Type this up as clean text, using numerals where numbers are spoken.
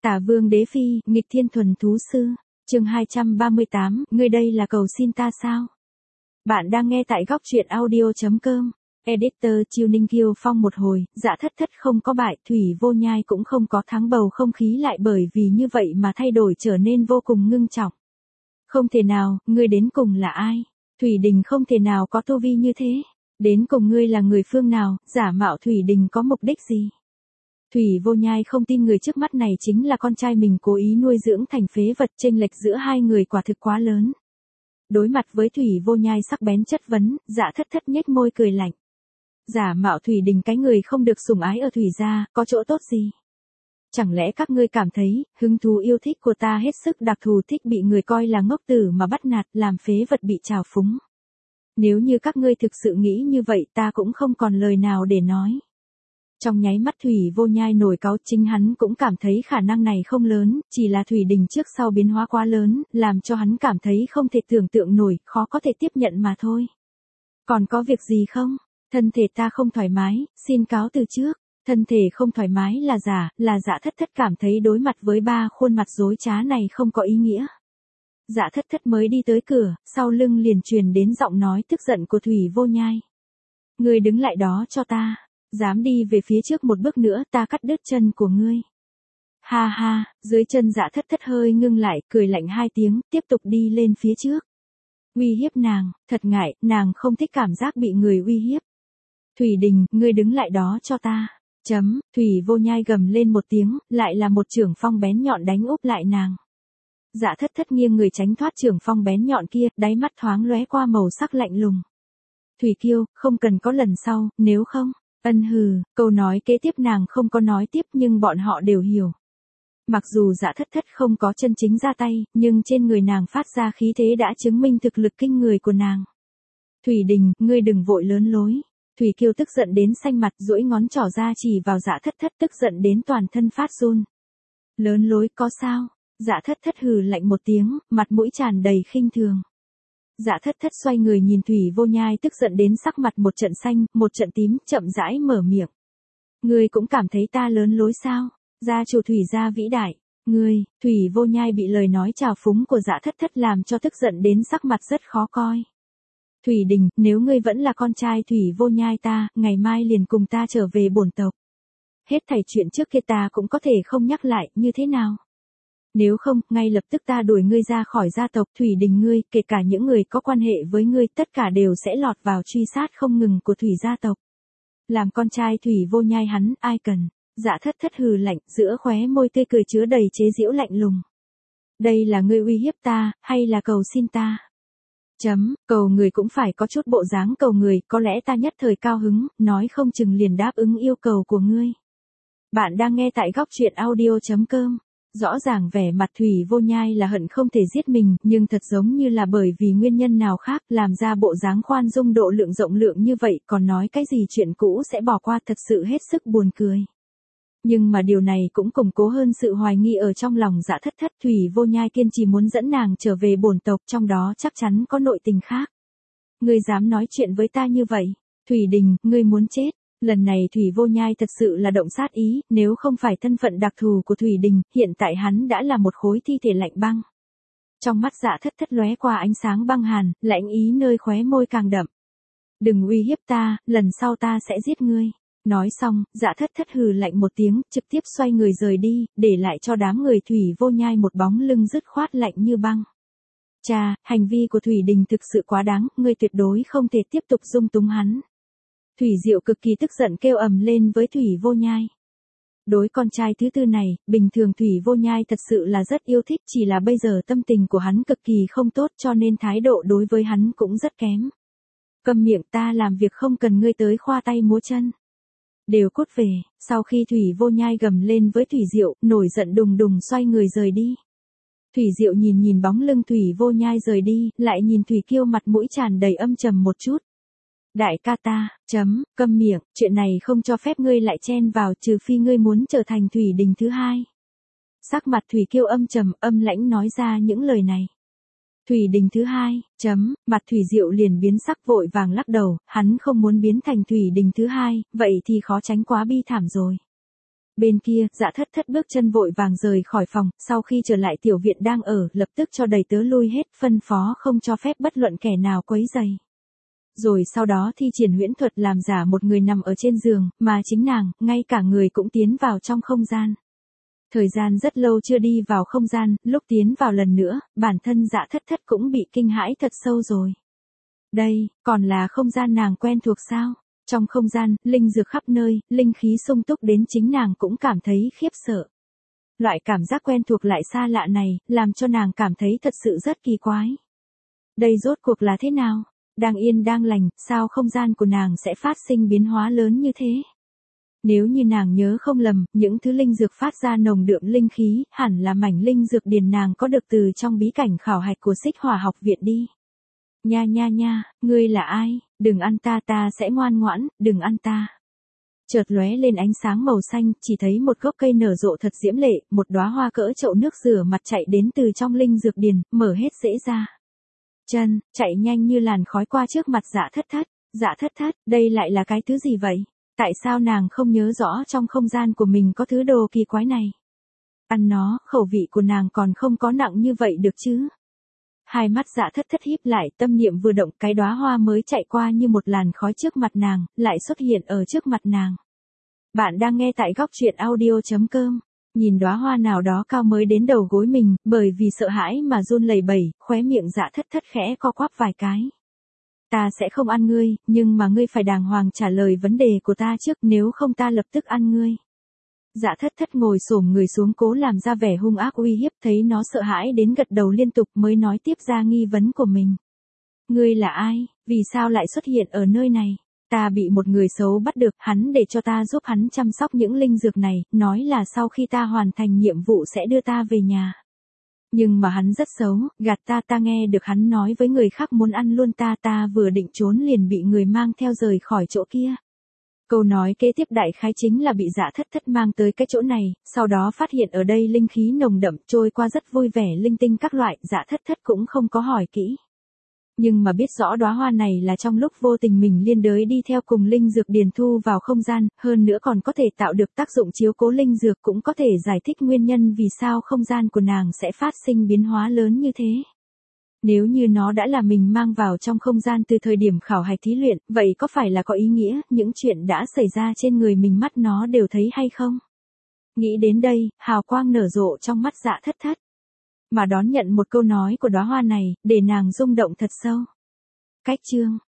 Tả Vương Đế Phi, nghịch thiên thuần thú sư. Chương 238, ngươi đây là cầu xin ta sao? Bạn đang nghe tại góc truyện audio.com. Editor Chiêu Ninh Kiêu Phong một hồi, Dạ Thất Thất không có bại, Thủy Vô Nhai cũng không có thắng, bầu không khí lại bởi vì như vậy mà thay đổi trở nên vô cùng ngưng trọng. Không thể nào, ngươi đến cùng là ai? Thủy Đình không thể nào có tu vi như thế. Đến cùng ngươi là người phương nào, giả mạo Thủy Đình có mục đích gì? Thủy Vô Nhai không tin người trước mắt này chính là con trai mình cố ý nuôi dưỡng thành phế vật, chênh lệch giữa hai người quả thực quá lớn. Đối mặt với Thủy Vô Nhai sắc bén chất vấn, Dạ Thất Thất nhếch môi cười lạnh. Giả mạo Thủy Đình cái người không được sủng ái ở Thủy gia, có chỗ tốt gì? Chẳng lẽ các ngươi cảm thấy, hứng thú yêu thích của ta hết sức đặc thù, thích bị người coi là ngốc tử mà bắt nạt, làm phế vật bị trào phúng? Nếu như các ngươi thực sự nghĩ như vậy, ta cũng không còn lời nào để nói. Trong nháy mắt Thủy Vô Nhai nổi cáu, chính hắn cũng cảm thấy khả năng này không lớn, chỉ là Thủy Đình trước sau biến hóa quá lớn, làm cho hắn cảm thấy không thể tưởng tượng nổi, khó có thể tiếp nhận mà thôi. Còn có việc gì không? Thân thể ta không thoải mái, xin cáo từ trước. Thân thể không thoải mái là Dạ Thất Thất cảm thấy đối mặt với ba khuôn mặt dối trá này không có ý nghĩa. Dạ Thất Thất mới đi tới cửa, sau lưng liền truyền đến giọng nói tức giận của Thủy Vô Nhai. Ngươi đứng lại đó cho ta. Dám đi về phía trước một bước nữa, ta cắt đứt chân của ngươi. Ha ha, dưới chân Dạ Thất Thất hơi ngưng lại, cười lạnh hai tiếng, tiếp tục đi lên phía trước. Uy hiếp nàng, thật ngại, nàng không thích cảm giác bị người uy hiếp. Thủy Đình, ngươi đứng lại đó cho ta. Thủy Vô Nhai gầm lên một tiếng, lại là một chưởng phong bén nhọn đánh úp lại nàng. Dạ Thất Thất nghiêng người tránh thoát chưởng phong bén nhọn kia, đáy mắt thoáng lóe qua màu sắc lạnh lùng. Thủy Kiêu, không cần có lần sau, nếu không. Ân hừ, câu nói kế tiếp nàng không có nói tiếp nhưng bọn họ đều hiểu. Mặc dù Dạ Thất Thất không có chân chính ra tay, nhưng trên người nàng phát ra khí thế đã chứng minh thực lực kinh người của nàng. Thủy Đình, ngươi đừng vội lớn lối. Thủy Kiêu tức giận đến xanh mặt, duỗi ngón trỏ ra chỉ vào Dạ Thất Thất, tức giận đến toàn thân phát run. Lớn lối có sao? Dạ Thất Thất hừ lạnh một tiếng, mặt mũi tràn đầy khinh thường. Dạ Thất Thất xoay người nhìn Thủy Vô Nhai tức giận đến sắc mặt một trận xanh, một trận tím, chậm rãi mở miệng. Ngươi cũng cảm thấy ta lớn lối sao? Gia chủ Thủy gia vĩ đại. Ngươi, Thủy Vô Nhai bị lời nói trào phúng của Dạ Thất Thất làm cho tức giận đến sắc mặt rất khó coi. Thủy Đình, nếu ngươi vẫn là con trai Thủy Vô Nhai ta, ngày mai liền cùng ta trở về bổn tộc. Hết thảy chuyện trước kia ta cũng có thể không nhắc lại, như thế nào? Nếu không, ngay lập tức ta đuổi ngươi ra khỏi gia tộc. Thủy Đình ngươi, kể cả những người có quan hệ với ngươi, tất cả đều sẽ lọt vào truy sát không ngừng của Thủy gia tộc. Làm con trai Thủy Vô Nhai hắn, ai cần? Dạ Thất Thất hừ lạnh, giữa khóe môi tươi cười chứa đầy chế giễu lạnh lùng. Đây là ngươi uy hiếp ta, hay là cầu xin ta? Cầu người cũng phải có chút bộ dáng cầu người, có lẽ ta nhất thời cao hứng, nói không chừng liền đáp ứng yêu cầu của ngươi. Bạn đang nghe tại góc truyện audio.com. Rõ ràng vẻ mặt Thủy Vô Nhai là hận không thể giết mình, nhưng thật giống như là bởi vì nguyên nhân nào khác làm ra bộ dáng khoan dung độ lượng rộng lượng như vậy, còn nói cái gì chuyện cũ sẽ bỏ qua, thật sự hết sức buồn cười. Nhưng mà điều này cũng củng cố hơn sự hoài nghi ở trong lòng Dạ Thất Thất. Thủy Vô Nhai kiên trì muốn dẫn nàng trở về bổn tộc, trong đó chắc chắn có nội tình khác. Ngươi dám nói chuyện với ta như vậy? Thủy Đình, ngươi muốn chết. Lần này Thủy Vô Nhai thật sự là động sát ý, nếu không phải thân phận đặc thù của Thủy Đình, hiện tại hắn đã là một khối thi thể lạnh băng. Trong mắt Dạ Thất Thất lóe qua ánh sáng băng hàn, lạnh ý nơi khóe môi càng đậm. Đừng uy hiếp ta, lần sau ta sẽ giết ngươi. Nói xong, Dạ Thất Thất hừ lạnh một tiếng, trực tiếp xoay người rời đi, để lại cho đám người Thủy Vô Nhai một bóng lưng dứt khoát lạnh như băng. Cha, hành vi của Thủy Đình thực sự quá đáng, ngươi tuyệt đối không thể tiếp tục dung túng hắn. Thủy Diệu cực kỳ tức giận kêu ầm lên với Thủy Vô Nhai. Đối con trai thứ tư này, bình thường Thủy Vô Nhai thật sự là rất yêu thích, chỉ là bây giờ tâm tình của hắn cực kỳ không tốt cho nên thái độ đối với hắn cũng rất kém. Câm miệng, ta làm việc không cần ngươi tới khoa tay múa chân. Đều cút về. Sau khi Thủy Vô Nhai gầm lên với Thủy Diệu, nổi giận đùng đùng xoay người rời đi. Thủy Diệu nhìn bóng lưng Thủy Vô Nhai rời đi, lại nhìn Thủy Kiêu mặt mũi tràn đầy âm trầm một chút. Đại ca ta, câm miệng, chuyện này không cho phép ngươi lại chen vào, trừ phi ngươi muốn trở thành Thủy Đình thứ hai. Sắc mặt Thủy Kiêu âm trầm, âm lãnh nói ra những lời này. Thủy Đình thứ hai, mặt Thủy Diệu liền biến sắc vội vàng lắc đầu, hắn không muốn biến thành Thủy Đình thứ hai, vậy thì khó tránh quá bi thảm rồi. Bên kia, Dạ Thất Thất bước chân vội vàng rời khỏi phòng, sau khi trở lại tiểu viện đang ở, lập tức cho đầy tớ lui hết, phân phó không cho phép bất luận kẻ nào quấy rầy. Rồi sau đó thi triển huyễn thuật làm giả một người nằm ở trên giường, mà chính nàng, ngay cả người cũng tiến vào trong không gian. Thời gian rất lâu chưa đi vào không gian, lúc tiến vào lần nữa, bản thân Dạ Thất Thất cũng bị kinh hãi thật sâu rồi. Đây, còn là không gian nàng quen thuộc sao? Trong không gian, linh dược khắp nơi, linh khí sung túc đến chính nàng cũng cảm thấy khiếp sợ. Loại cảm giác quen thuộc lại xa lạ này, làm cho nàng cảm thấy thật sự rất kỳ quái. Đây rốt cuộc là thế nào? Đang yên đang lành, sao không gian của nàng sẽ phát sinh biến hóa lớn như thế? Nếu như nàng nhớ không lầm, những thứ linh dược phát ra nồng đượm linh khí, hẳn là mảnh linh dược điền nàng có được từ trong bí cảnh khảo hạch của Xích Hỏa học viện đi. Nha, ngươi là ai? Đừng ăn ta, ta sẽ ngoan ngoãn, đừng ăn ta. Chợt lóe lên ánh sáng màu xanh, chỉ thấy một gốc cây nở rộ thật diễm lệ, một đóa hoa cỡ chậu nước rửa mặt chạy đến từ trong linh dược điền, mở hết rễ ra. Chân, chạy nhanh như làn khói qua trước mặt Dạ Thất Thất. Dạ Thất Thất, đây lại là cái thứ gì vậy? Tại sao nàng không nhớ rõ trong không gian của mình có thứ đồ kỳ quái này? Ăn nó, khẩu vị của nàng còn không có nặng như vậy được chứ? Hai mắt Dạ Thất Thất híp lại, tâm niệm vừa động, cái đóa hoa mới chạy qua như một làn khói trước mặt nàng, lại xuất hiện ở trước mặt nàng. Bạn đang nghe tại góc truyện audio.com. Nhìn đóa hoa nào đó cao mới đến đầu gối mình, bởi vì sợ hãi mà run lẩy bẩy, khóe miệng Dạ Thất Thất khẽ co quắp vài cái. Ta sẽ không ăn ngươi, nhưng mà ngươi phải đàng hoàng trả lời vấn đề của ta trước, nếu không ta lập tức ăn ngươi. Dạ Thất Thất ngồi xổm người xuống cố làm ra vẻ hung ác uy hiếp, thấy nó sợ hãi đến gật đầu liên tục mới nói tiếp ra nghi vấn của mình. Ngươi là ai, vì sao lại xuất hiện ở nơi này? Ta bị một người xấu bắt được, hắn để cho ta giúp hắn chăm sóc những linh dược này, nói là sau khi ta hoàn thành nhiệm vụ sẽ đưa ta về nhà. Nhưng mà hắn rất xấu, gạt ta nghe được hắn nói với người khác muốn ăn luôn ta vừa định trốn liền bị người mang theo rời khỏi chỗ kia. Câu nói kế tiếp đại khái chính là bị Dạ Thất Thất mang tới cái chỗ này, sau đó phát hiện ở đây linh khí nồng đậm trôi qua rất vui vẻ linh tinh các loại, Dạ Thất Thất cũng không có hỏi kỹ. Nhưng mà biết rõ đóa hoa này là trong lúc vô tình mình liên đới đi theo cùng linh dược điền thu vào không gian, hơn nữa còn có thể tạo được tác dụng chiếu cố linh dược, cũng có thể giải thích nguyên nhân vì sao không gian của nàng sẽ phát sinh biến hóa lớn như thế. Nếu như nó đã là mình mang vào trong không gian từ thời điểm khảo hạch thí luyện, vậy có phải là có ý nghĩa, những chuyện đã xảy ra trên người mình mắt nó đều thấy hay không? Nghĩ đến đây, hào quang nở rộ trong mắt Dạ Thất Thất. Mà đón nhận một câu nói của đóa hoa này, để nàng rung động thật sâu. Cách chương